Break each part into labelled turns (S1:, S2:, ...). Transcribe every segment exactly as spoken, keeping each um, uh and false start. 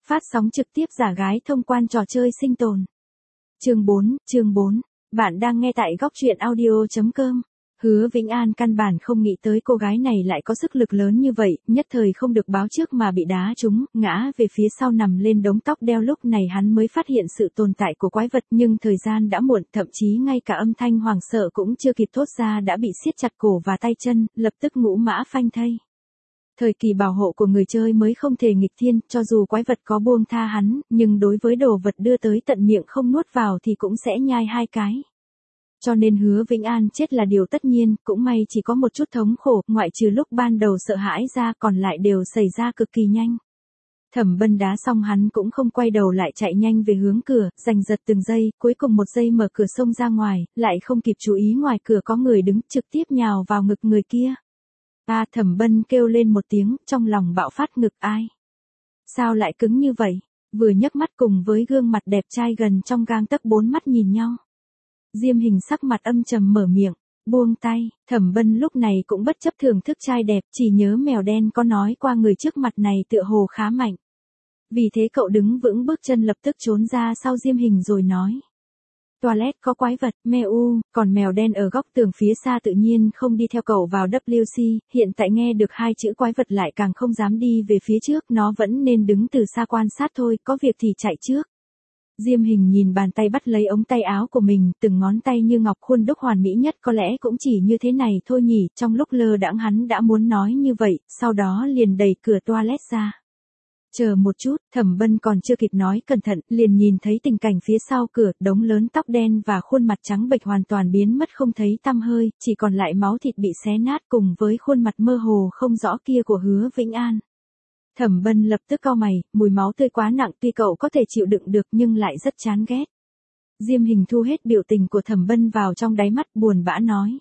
S1: Phát sóng trực tiếp giả gái thông quan trò chơi sinh tồn. Chương bốn, chương bốn. Bạn đang nghe tại góc truyện audio chấm com. Hứa Vĩnh An căn bản không nghĩ tới cô gái này lại có sức lực lớn như vậy, nhất thời không được báo trước mà bị đá trúng, ngã về phía sau nằm lên đống tóc đeo. Lúc này hắn mới phát hiện sự tồn tại của quái vật, nhưng thời gian đã muộn, thậm chí ngay cả âm thanh hoảng sợ cũng chưa kịp thốt ra đã bị siết chặt cổ và tay chân, lập tức ngũ mã phanh thây. Thời kỳ bảo hộ của người chơi mới không thể nghịch thiên, cho dù quái vật có buông tha hắn, nhưng đối với đồ vật đưa tới tận miệng không nuốt vào thì cũng sẽ nhai hai cái. Cho nên Hứa Vĩnh An chết là điều tất nhiên, cũng may chỉ có một chút thống khổ, ngoại trừ lúc ban đầu sợ hãi ra, còn lại đều xảy ra cực kỳ nhanh. Thẩm Bân đá xong hắn cũng không quay đầu lại, chạy nhanh về hướng cửa, giành giật từng giây, cuối cùng một giây mở cửa xông ra ngoài, lại không kịp chú ý ngoài cửa có người đứng, trực tiếp nhào vào ngực người kia. A à, Thẩm Bân kêu lên một tiếng, trong lòng bạo phát, ngực ai? Sao lại cứng như vậy? Vừa nhấc mắt cùng với gương mặt đẹp trai gần trong gang tấc bốn mắt nhìn nhau. Diêm Hình sắc mặt âm trầm mở miệng, buông tay. Thẩm Bân lúc này cũng bất chấp thưởng thức trai đẹp, chỉ nhớ mèo đen có nói qua người trước mặt này tựa hồ khá mạnh. Vì thế cậu đứng vững bước chân lập tức trốn ra sau Diêm Hình rồi nói. Toilet có quái vật, meo, còn mèo đen ở góc tường phía xa tự nhiên không đi theo cậu vào vê kép xê, hiện tại nghe được hai chữ quái vật lại càng không dám đi về phía trước, nó vẫn nên đứng từ xa quan sát thôi, có việc thì chạy trước. Diêm Hình nhìn bàn tay bắt lấy ống tay áo của mình, từng ngón tay như ngọc, khuôn đúc hoàn mỹ nhất, có lẽ cũng chỉ như thế này thôi nhỉ, trong lúc lơ đãng hắn đã muốn nói như vậy, sau đó liền đẩy cửa toilet ra. Chờ một chút, Thẩm Bân còn chưa kịp nói cẩn thận, liền nhìn thấy tình cảnh phía sau cửa, đống lớn tóc đen và khuôn mặt trắng bệch hoàn toàn biến mất không thấy tăm hơi, chỉ còn lại máu thịt bị xé nát cùng với khuôn mặt mơ hồ không rõ kia của Hứa Vĩnh An. Thẩm Bân lập tức cau mày, mùi máu tươi quá nặng, tuy cậu có thể chịu đựng được nhưng lại rất chán ghét. Diêm Hình thu hết biểu tình của Thẩm Bân vào trong đáy mắt, buồn bã nói.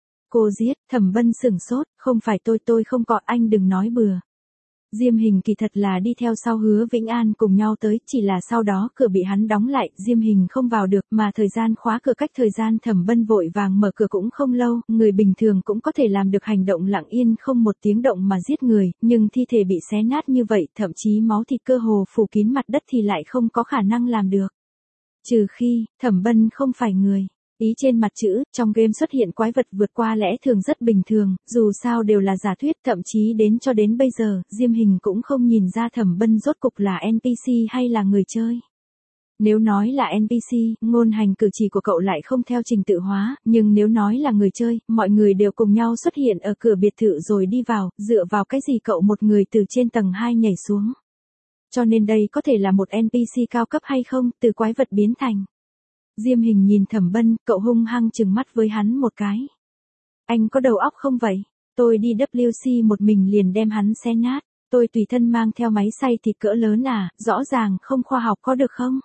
S1: Cô giết. Thẩm Bân sửng sốt, không phải tôi tôi không có, anh đừng nói bừa. Diêm Hình kỳ thật là đi theo sau Hứa Vĩnh An cùng nhau tới, chỉ là sau đó cửa bị hắn đóng lại, Diêm Hình không vào được, mà thời gian khóa cửa cách thời gian Thẩm Bân vội vàng mở cửa cũng không lâu, người bình thường cũng có thể làm được hành động lặng yên không một tiếng động mà giết người, nhưng thi thể bị xé nát như vậy, thậm chí máu thịt cơ hồ phủ kín mặt đất thì lại không có khả năng làm được. Trừ khi, Thẩm Bân không phải người. Ý trên mặt chữ, trong game xuất hiện quái vật vượt qua lẽ thường rất bình thường, dù sao đều là giả thuyết, thậm chí đến cho đến bây giờ, Diêm Hình cũng không nhìn ra Thẩm Bân rốt cục là en pê xê hay là người chơi. Nếu nói là en pê xê, ngôn hành cử chỉ của cậu lại không theo trình tự hóa, nhưng nếu nói là người chơi, mọi người đều cùng nhau xuất hiện ở cửa biệt thự rồi đi vào, dựa vào cái gì cậu một người từ trên tầng hai nhảy xuống. Cho nên đây có thể là một en pê xê cao cấp hay không, từ quái vật biến thành. Diêm Hình nhìn Thẩm Bân, cậu hung hăng trừng mắt với hắn một cái. Anh có đầu óc không vậy? Tôi đi vê kép xê một mình liền đem hắn xé nát. Tôi tùy thân mang theo máy xay thịt cỡ lớn à, rõ ràng không khoa học có được không?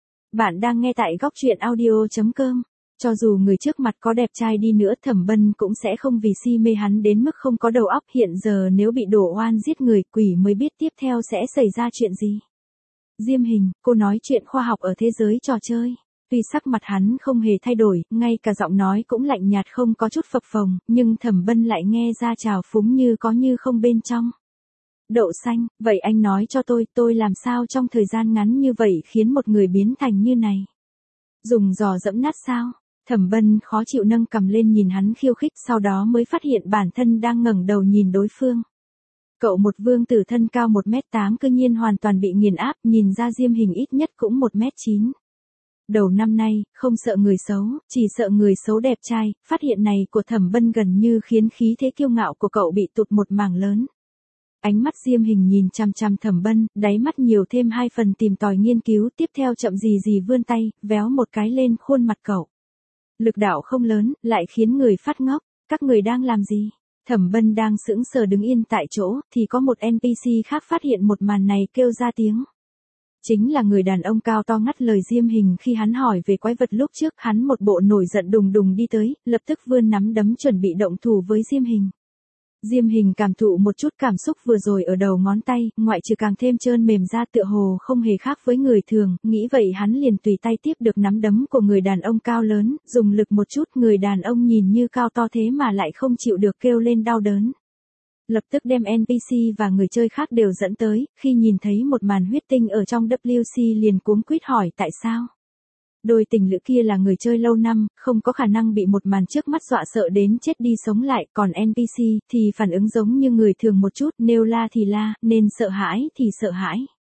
S1: Bạn đang nghe tại góc truyện audio chấm com. Cho dù người trước mặt có đẹp trai đi nữa, Thẩm Bân cũng sẽ không vì si mê hắn đến mức không có đầu óc. Hiện giờ nếu bị đổ oan giết người, quỷ mới biết tiếp theo sẽ xảy ra chuyện gì. Diêm Hình, cô nói chuyện khoa học ở thế giới trò chơi. Tuy sắc mặt hắn không hề thay đổi, ngay cả giọng nói cũng lạnh nhạt không có chút phập phồng, nhưng Thẩm Bân lại nghe ra trào phúng như có như không bên trong. Đậu xanh, vậy anh nói cho tôi, tôi làm sao trong thời gian ngắn như vậy khiến một người biến thành như này? Dùng giò dẫm nát sao? Thẩm Bân khó chịu nâng cằm lên nhìn hắn khiêu khích, sau đó mới phát hiện bản thân đang ngẩng đầu nhìn đối phương. Cậu một vương tử thân cao một mét tám cư nhiên hoàn toàn bị nghiền áp, nhìn ra Diêm Hình ít nhất cũng một mét chín. Đầu năm nay, không sợ người xấu, chỉ sợ người xấu đẹp trai, phát hiện này của Thẩm Bân gần như khiến khí thế kiêu ngạo của cậu bị tụt một mảng lớn. Ánh mắt Diêm Hình nhìn chằm chằm Thẩm Bân, đáy mắt nhiều thêm hai phần tìm tòi nghiên cứu, tiếp theo chậm gì gì vươn tay, véo một cái lên khuôn mặt cậu. Lực đạo không lớn, lại khiến người phát ngốc, các người đang làm gì? Thẩm Bân đang sững sờ đứng yên tại chỗ, thì có một en pê xê khác phát hiện một màn này kêu ra tiếng. Chính là người đàn ông cao to ngắt lời Diêm Hình khi hắn hỏi về quái vật lúc trước, hắn một bộ nổi giận đùng đùng đi tới, lập tức vươn nắm đấm chuẩn bị động thủ với Diêm Hình. Diêm Hình cảm thụ một chút cảm xúc vừa rồi ở đầu ngón tay, ngoại trừ càng thêm trơn mềm ra tựa hồ không hề khác với người thường, nghĩ vậy hắn liền tùy tay tiếp được nắm đấm của người đàn ông cao lớn, dùng lực một chút, người đàn ông nhìn như cao to thế mà lại không chịu được kêu lên đau đớn. lập tức đem en pê xê và người chơi khác đều dẫn tới, khi nhìn thấy một màn huyết tinh ở trong W C liền cuống quýt hỏi tại sao. Đôi tình lữ kia là người chơi lâu năm, không có khả năng bị một màn trước mắt dọa sợ đến chết đi sống lại, còn en pê xê thì phản ứng giống như người thường một chút, nêu la thì la, nên sợ hãi thì sợ hãi.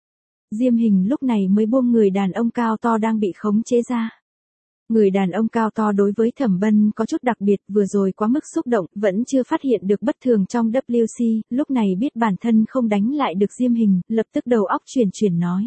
S1: Diêm Hình lúc này mới buông người đàn ông cao to đang bị khống chế ra. Người đàn ông cao to đối với Thẩm Bân có chút đặc biệt, vừa rồi quá mức xúc động, vẫn chưa phát hiện được bất thường trong W C, lúc này biết bản thân không đánh lại được Diêm Hình, lập tức đầu óc chuyển chuyển nói.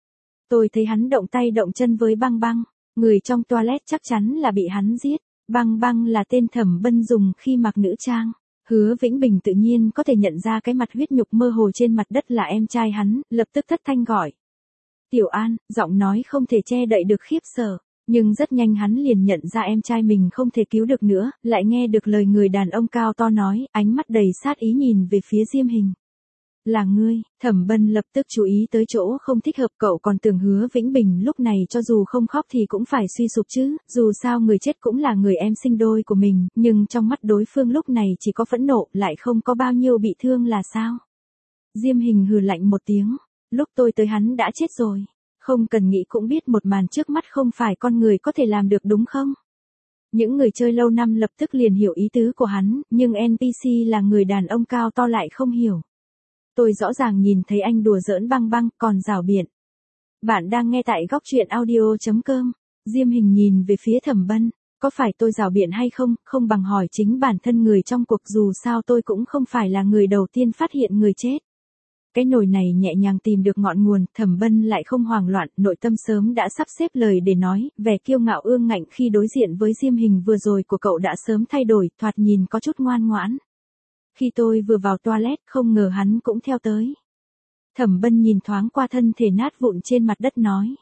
S1: Tôi thấy hắn động tay động chân với Băng Băng, người trong toilet chắc chắn là bị hắn giết. Băng Băng là tên Thẩm Bân dùng khi mặc nữ trang. Hứa Vĩnh Bình tự nhiên có thể nhận ra cái mặt huyết nhục mơ hồ trên mặt đất là em trai hắn, lập tức thất thanh gọi. Tiểu An, giọng nói không thể che đậy được khiếp sợ. Nhưng rất nhanh hắn liền nhận ra em trai mình không thể cứu được nữa, lại nghe được lời người đàn ông cao to nói, ánh mắt đầy sát ý nhìn về phía Diêm Hình. Là ngươi, Thẩm Bân lập tức chú ý tới chỗ không thích hợp, cậu còn tưởng Hứa Vĩnh Bình lúc này cho dù không khóc thì cũng phải suy sụp chứ, dù sao người chết cũng là người em sinh đôi của mình, nhưng trong mắt đối phương lúc này chỉ có phẫn nộ, lại không có bao nhiêu bị thương là sao. Diêm Hình hừ lạnh một tiếng, lúc tôi tới hắn đã chết rồi. Không cần nghĩ cũng biết một màn trước mắt không phải con người có thể làm được đúng không? Những người chơi lâu năm lập tức liền hiểu ý tứ của hắn, nhưng en pê xê là người đàn ông cao to lại không hiểu. Tôi rõ ràng nhìn thấy anh đùa giỡn Băng Băng, còn rảo biện. Bạn đang nghe tại góc truyện audio chấm com. Diêm Hình nhìn về phía Thẩm Bân, có phải tôi rảo biện hay không, không bằng hỏi chính bản thân người trong cuộc, dù sao tôi cũng không phải là người đầu tiên phát hiện người chết. Cái nồi này nhẹ nhàng tìm được ngọn nguồn, Thẩm Bân lại không hoảng loạn, nội tâm sớm đã sắp xếp lời để nói, vẻ kiêu ngạo ương ngạnh khi đối diện với Diêm Hình vừa rồi của cậu đã sớm thay đổi, thoạt nhìn có chút ngoan ngoãn. Khi tôi vừa vào toilet, không ngờ hắn cũng theo tới. Thẩm Bân nhìn thoáng qua thân thể nát vụn trên mặt đất nói.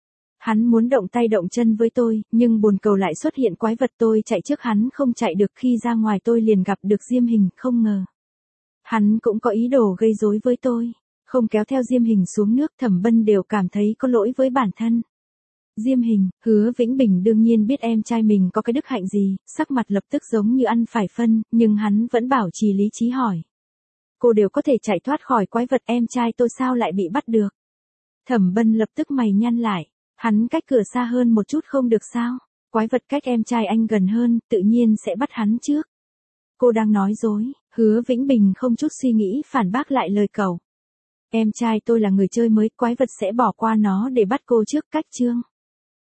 S1: Hắn muốn động tay động chân với tôi, nhưng bồn cầu lại xuất hiện quái vật, tôi chạy trước hắn không chạy được, khi ra ngoài tôi liền gặp được Diêm Hình, không ngờ. Hắn cũng có ý đồ gây rối với tôi, không kéo theo Diêm Hình xuống nước, Thẩm Bân đều cảm thấy có lỗi với bản thân. Diêm Hình, Hứa Vĩnh Bình đương nhiên biết em trai mình có cái đức hạnh gì, sắc mặt lập tức giống như ăn phải phân, nhưng hắn vẫn bảo trì lý trí hỏi. Cô đều có thể chạy thoát khỏi quái vật, em trai tôi sao lại bị bắt được? Thẩm Bân lập tức mày nhăn lại, hắn cách cửa xa hơn một chút không được sao? Quái vật cách em trai anh gần hơn, tự nhiên sẽ bắt hắn trước. Cô đang nói dối. Hứa Vĩnh Bình không chút suy nghĩ phản bác lại lời cậu. Em trai tôi là người chơi mới, quái vật sẽ bỏ qua nó để bắt cô trước, cách chương.